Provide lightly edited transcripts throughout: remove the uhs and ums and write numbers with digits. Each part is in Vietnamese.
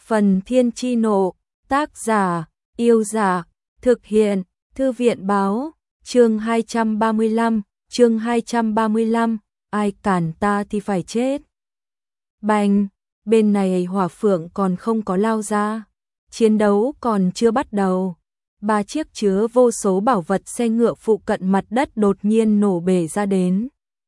Phần Thiên Chi Nộ, tác giả, Yêu Giả, thực hiện, Thư viện Báo, chương 235, ai cản ta thì phải chết. Bành, bên này Hỏa Phượng còn không có lao ra, chiến đấu còn chưa bắt đầu. Ba chiếc chứa vô số bảo vật xe ngựa phụ cận mặt đất đột nhiên nổ bể ra đến.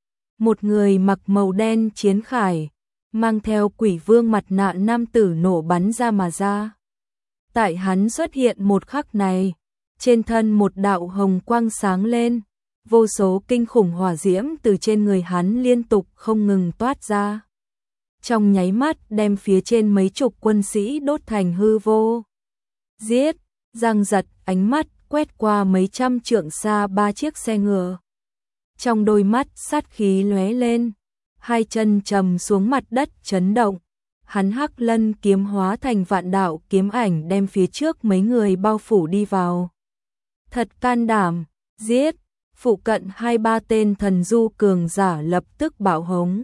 Một người mặc màu đen chiến khải, mang theo quỷ vương mặt nạ nam tử nổ bắn ra mà ra. Tại hắn xuất hiện một khắc này, trên thân một đạo hồng quang sáng lên, vô số kinh khủng hỏa diễm từ trên người hắn liên tục không ngừng toát ra. Trong nháy mắt đem phía trên mấy chục quân sĩ đốt thành hư vô. Giết, giằng giật ánh mắt quét qua mấy trăm trượng xa ba chiếc xe ngựa. Trong đôi mắt sát khí lóe lên, hai chân trầm xuống mặt đất chấn động. Hắn hắc lân kiếm hóa thành vạn đạo kiếm ảnh đem phía trước mấy người bao phủ đi vào. Thật can đảm, giết, phụ cận 2-3 tên thần du cường giả lập tức bạo hống.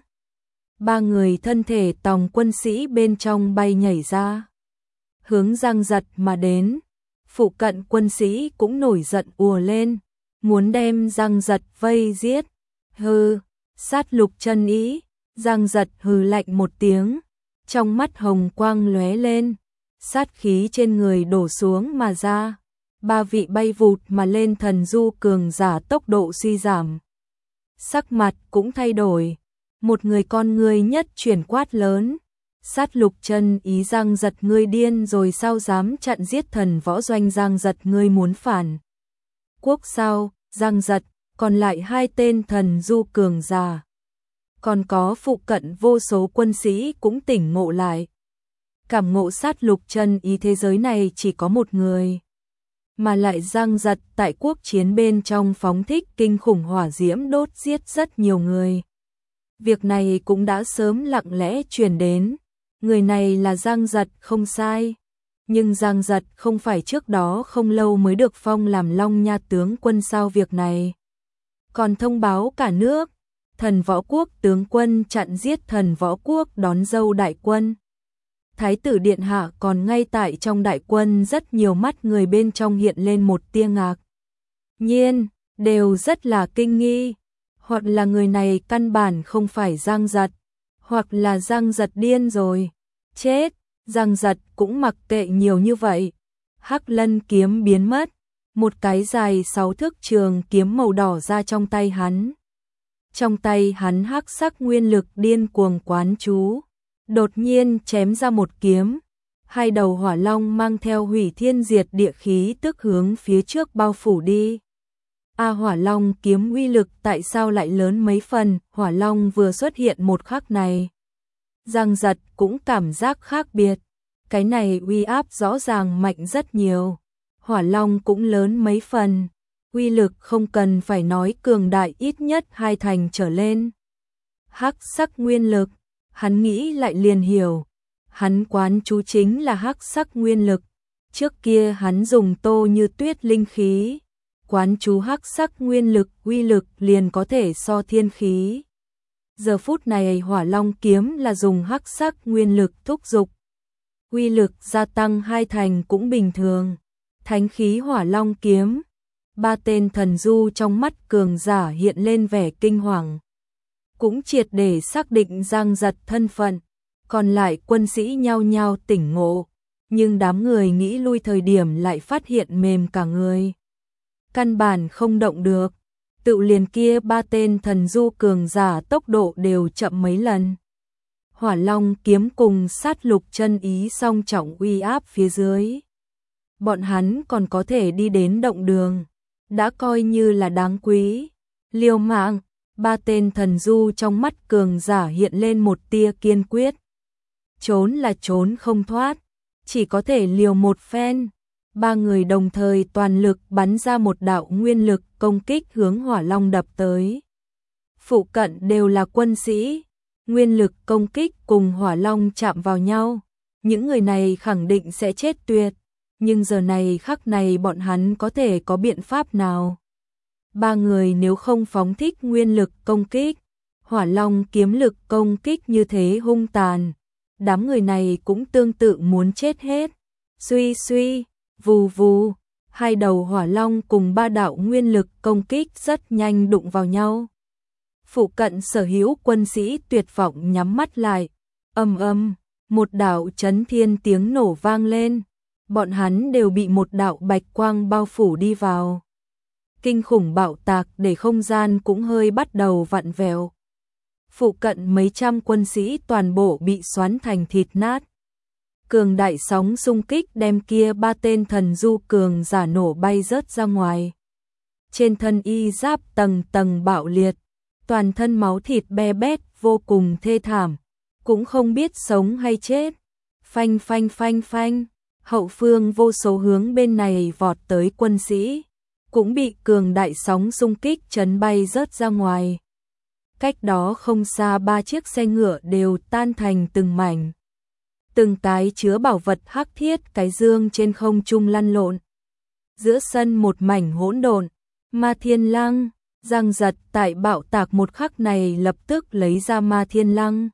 Ba người thân thể tòng quân sĩ bên trong bay nhảy ra, hướng giằng giật mà đến. Phụ cận quân sĩ cũng nổi giận ùa lên, muốn đem giằng giật vây giết. Hừ, sát lục chân ý, giằng giật hừ lạnh một tiếng, trong mắt hồng quang lóe lên, sát khí trên người đổ xuống mà ra. Ba vị bay vụt mà lên thần du cường giả tốc độ suy giảm. Sắc mặt cũng thay đổi, một người con người nhất chuyển quát lớn. Sát lục chân ý, giằng giật ngươi điên rồi sao dám chặn giết thần võ doanh, giằng giật ngươi muốn phản quốc sao? Giằng giật, còn lại 2 tên thần du cường giả, còn có phụ cận vô số quân sĩ cũng tỉnh ngộ lại. Cảm ngộ sát lục chân ý thế giới này chỉ có một người, mà lại giằng giật tại quốc chiến bên trong phóng thích kinh khủng hỏa diễm đốt giết rất nhiều người. Việc này cũng đã sớm lặng lẽ truyền đến. Người này là giằng giật không sai, nhưng giằng giật không phải trước đó không lâu mới được phong làm Long Nha tướng quân sao? Việc này còn thông báo cả nước. Thần võ quốc tướng quân chặn giết thần võ quốc đón dâu đại quân. Thái tử điện hạ còn ngay tại trong đại quân, rất nhiều mắt người bên trong hiện lên một tia ngạc nhiên, đều rất là kinh nghi. Hoặc là người này căn bản không phải giằng giật, hoặc là giằng giật điên rồi. Chết, giằng giật cũng mặc kệ nhiều như vậy. Hắc lân kiếm biến mất, một cái dài 6 thước trường kiếm màu đỏ ra trong tay hắn. Trong tay hắn hắc sắc nguyên lực điên cuồng quán chú, đột nhiên chém ra một kiếm. 2 đầu hỏa long mang theo hủy thiên diệt địa khí tức hướng phía trước bao phủ đi. Hỏa long kiếm uy lực tại sao lại lớn mấy phần? Hỏa long vừa xuất hiện một khắc này, giằng giật cũng cảm giác khác biệt. Cái này uy áp rõ ràng mạnh rất nhiều. Hỏa long cũng lớn mấy phần, uy lực không cần phải nói cường đại ít nhất 2 thành trở lên. Hắc sắc nguyên lực, hắn nghĩ lại liền hiểu, hắn quán chú chính là hắc sắc nguyên lực. Trước kia hắn dùng Tô Như Tuyết linh khí, quán chú hắc sắc nguyên lực, uy lực liền có thể so thiên khí. Giờ phút này hỏa long kiếm là dùng hắc sắc nguyên lực thúc dục, uy lực gia tăng 2 thành cũng bình thường. Thánh khí hỏa long kiếm. 3 tên thần du trong mắt cường giả hiện lên vẻ kinh hoàng, cũng triệt để xác định giằng giật thân phận. Còn lại quân sĩ nhao nhao tỉnh ngộ, nhưng đám người nghĩ lui thời điểm lại phát hiện mềm cả người, căn bản không động được. Tự liền kia 3 tên thần du cường giả tốc độ đều chậm mấy lần. Hỏa long kiếm cùng sát lục chân ý song trọng uy áp phía dưới, bọn hắn còn có thể đi đến động đường, đã coi như là đáng quý. Liều mạng, 3 tên thần du trong mắt cường giả hiện lên một tia kiên quyết. Trốn là trốn không thoát, chỉ có thể liều một phen. 3 người đồng thời toàn lực bắn ra một đạo nguyên lực công kích hướng hỏa long đập tới. Phụ cận đều là quân sĩ, nguyên lực công kích cùng hỏa long chạm vào nhau, những người này khẳng định sẽ chết tuyệt. Nhưng giờ này khắc này bọn hắn có thể có biện pháp nào? 3 người nếu không phóng thích nguyên lực công kích, hỏa long kiếm lực công kích như thế hung tàn, đám người này cũng tương tự muốn chết hết. Suy suy, vù vù, hai đầu hỏa long cùng ba đạo nguyên lực công kích rất nhanh đụng vào nhau. Phụ cận sở hữu quân sĩ tuyệt vọng nhắm mắt lại. Ầm ầm, một đạo chấn thiên tiếng nổ vang lên. Bọn hắn đều bị một đạo bạch quang bao phủ đi vào. Kinh khủng bạo tạc để không gian cũng hơi bắt đầu vặn vẹo. Phụ cận mấy trăm quân sĩ toàn bộ bị xoắn thành thịt nát. Cường đại sóng xung kích đem kia ba tên thần du cường giả nổ bay rớt ra ngoài. Trên thân y giáp tầng tầng bạo liệt, toàn thân máu thịt be bét vô cùng thê thảm, cũng không biết sống hay chết. Phanh phanh phanh phanh, hậu phương vô số hướng bên này vọt tới quân sĩ, cũng bị cường đại sóng xung kích chấn bay rớt ra ngoài. Cách đó không xa ba chiếc xe ngựa đều tan thành từng mảnh. Từng cái chứa bảo vật hắc thiết cái dương trên không trung lăn lộn. Giữa sân một mảnh hỗn độn, Ma Thiên Lăng, Giang Giật tại bạo tạc một khắc này lập tức lấy ra Ma Thiên Lăng,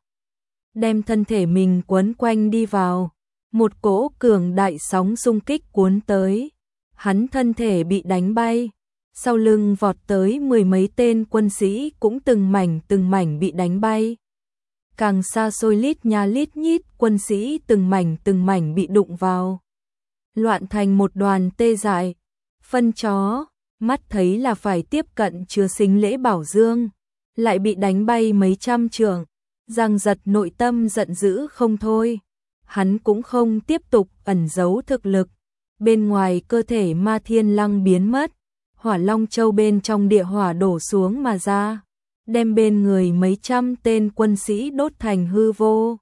đem thân thể mình quấn quanh đi vào. Một cỗ cường đại sóng xung kích cuốn tới, hắn thân thể bị đánh bay, sau lưng vọt tới mười mấy tên quân sĩ cũng từng mảnh bị đánh bay. Càng xa xôi lít nha lít nhít quân sĩ từng mảnh bị đụng vào, loạn thành một đoàn tê dại. Phân chó, mắt thấy là phải tiếp cận chứa sinh lễ bảo dương, lại bị đánh bay mấy trăm trượng. Giang Giật nội tâm giận dữ không thôi. Hắn cũng không tiếp tục ẩn giấu thực lực. Bên ngoài cơ thể Ma Thiên Lăng biến mất, Hỏa Long Châu bên trong địa hỏa đổ xuống mà ra, đem bên người mấy trăm tên quân sĩ đốt thành hư vô.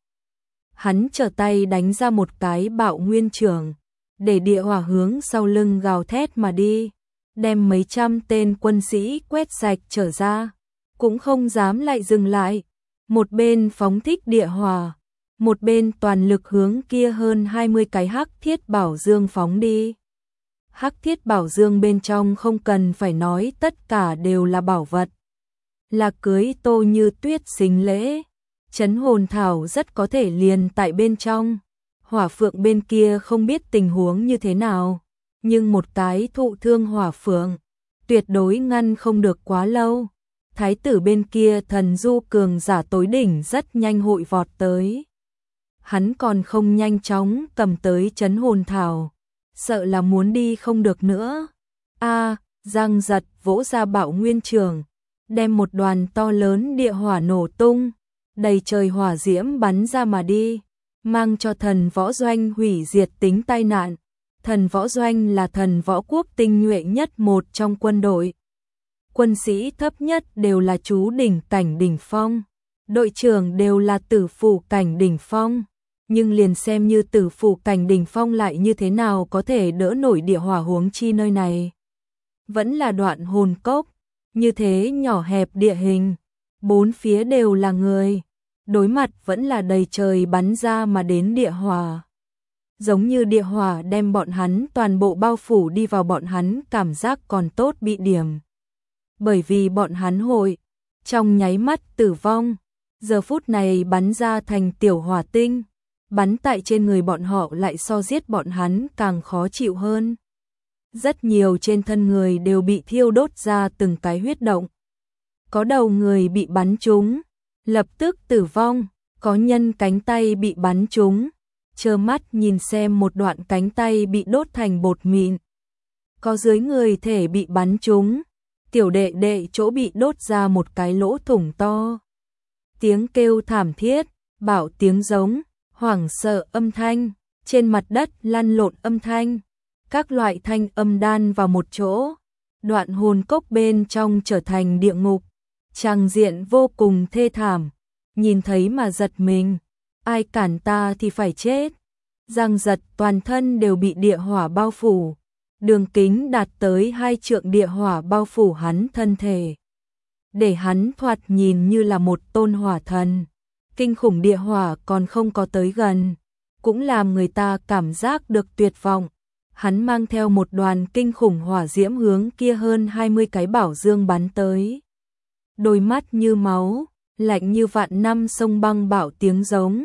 Hắn trở tay đánh ra một cái bạo nguyên trưởng, để địa hỏa hướng sau lưng gào thét mà đi, đem mấy trăm tên quân sĩ quét sạch trở ra, cũng không dám lại dừng lại. Một bên phóng thích địa hỏa, một bên toàn lực hướng kia hơn 20 cái hắc thiết bảo dương phóng đi. Hắc thiết bảo dương bên trong không cần phải nói, tất cả đều là bảo vật. Là cưới Tô Như Tuyết xính lễ, trấn hồn thảo rất có thể liền tại bên trong. Hỏa phượng bên kia không biết tình huống như thế nào, nhưng một cái thụ thương hỏa phượng tuyệt đối ngăn không được quá lâu. Thái tử bên kia thần du cường giả tối đỉnh rất nhanh hội vọt tới. Hắn còn không nhanh chóng cầm tới trấn hồn thảo, sợ là muốn đi không được nữa. Giang Giật vỗ ra bạo nguyên trường, đem một đoàn to lớn địa hỏa nổ tung, đầy trời hỏa diễm bắn ra mà đi, mang cho thần võ doanh hủy diệt tính tai nạn. Thần võ doanh là thần võ quốc tinh nhuệ nhất một trong quân đội. Quân sĩ thấp nhất đều là chú đỉnh cảnh đỉnh phong, đội trưởng đều là tử phủ cảnh đỉnh phong, nhưng liền xem như tử phủ cảnh đỉnh phong lại như thế nào có thể đỡ nổi địa hỏa, huống chi nơi này vẫn là đoạn hồn cốc, như thế nhỏ hẹp địa hình, bốn phía đều là người, đối mặt vẫn là đầy trời bắn ra mà đến địa hỏa. Giống như địa hỏa đem bọn hắn toàn bộ bao phủ đi vào, bọn hắn cảm giác còn tốt bị điểm. Bởi vì bọn hắn hội trong nháy mắt tử vong, giờ phút này bắn ra thành tiểu hỏa tinh, bắn tại trên người bọn họ lại so giết bọn hắn càng khó chịu hơn. Rất nhiều trên thân người đều bị thiêu đốt ra từng cái huyết động. Có đầu người bị bắn trúng, lập tức tử vong, có nhân cánh tay bị bắn trúng, trơ mắt nhìn xem một đoạn cánh tay bị đốt thành bột mịn. Có dưới người thể bị bắn trúng, tiểu đệ đệ chỗ bị đốt ra một cái lỗ thủng to. Tiếng kêu thảm thiết, bảo tiếng giống, hoảng sợ âm thanh, trên mặt đất lăn lộn âm thanh, các loại thanh âm đan vào một chỗ, đoạn hồn cốc bên trong trở thành địa ngục, tràng diện vô cùng thê thảm, nhìn thấy mà giật mình, ai cản ta thì phải chết. Giang Giật toàn thân đều bị địa hỏa bao phủ, đường kính đạt tới 2 trượng địa hỏa bao phủ hắn thân thể, để hắn thoạt nhìn như là một tôn hỏa thần. Kinh khủng địa hỏa còn không có tới gần, cũng làm người ta cảm giác được tuyệt vọng. Hắn mang theo một đoàn kinh khủng hỏa diễm hướng kia hơn 20 cái bảo dương bắn tới. Đôi mắt như máu, lạnh như vạn năm sông băng, bảo tiếng giống,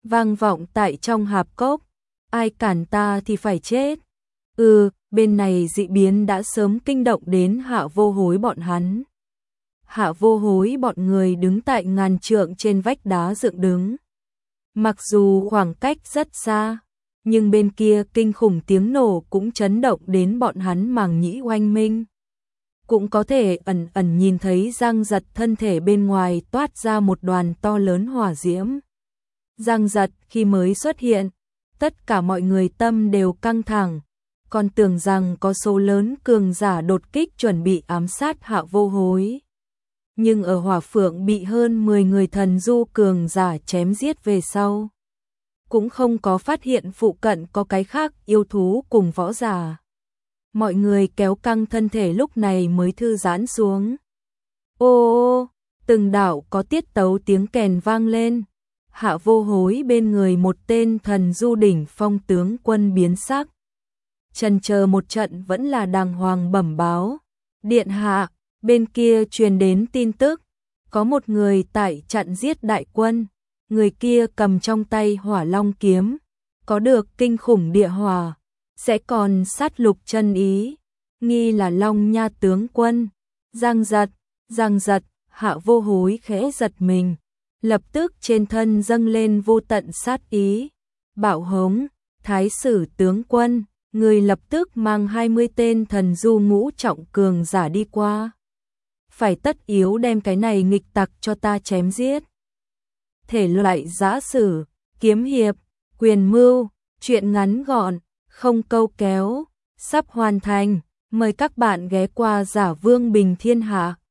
vang vọng tại trong hạp cốc. Ai cản ta thì phải chết. Bên này dị biến đã sớm kinh động đến Hạ Vô Hối bọn hắn. Hạ Vô Hối bọn người đứng tại ngàn trượng trên vách đá dựng đứng. Mặc dù khoảng cách rất xa, nhưng bên kia kinh khủng tiếng nổ cũng chấn động đến bọn hắn màng nhĩ oanh minh. Cũng có thể ẩn ẩn nhìn thấy Giang Giật thân thể bên ngoài toát ra một đoàn to lớn hỏa diễm. Giang Giật khi mới xuất hiện, tất cả mọi người tâm đều căng thẳng, còn tưởng rằng có số lớn cường giả đột kích chuẩn bị ám sát Hạ Vô Hối. Nhưng ở Hỏa Phượng bị hơn 10 người thần du cường giả chém giết về sau, cũng không có phát hiện phụ cận có cái khác yêu thú cùng võ giả. Mọi người kéo căng thân thể lúc này mới thư giãn xuống. Ô, từng đạo có tiết tấu tiếng kèn vang lên. Hạ Vô Hối bên người một tên thần du đỉnh phong tướng quân biến sắc. Chần chờ một trận vẫn là đàng hoàng bẩm báo. Điện hạ, bên kia truyền đến tin tức. Có một người tại chặn giết đại quân. Người kia cầm trong tay hỏa long kiếm. Có được kinh khủng địa hỏa. Sẽ còn sát lục chân ý. Nghi là Long Nha tướng quân. Giang Giật, Hạ Vô Hối khẽ giật mình. Lập tức trên thân dâng lên vô tận sát ý. Bảo hống, thái sử tướng quân, người lập tức mang 20 tên thần du ngũ trọng cường giả đi qua. Phải tất yếu đem cái này nghịch tặc cho ta chém giết. Thể loại giã sử, kiếm hiệp, quyền mưu, truyện ngắn gọn, không câu kéo, sắp hoàn thành. Mời các bạn ghé qua Giả Vương Bình Thiên Hạ.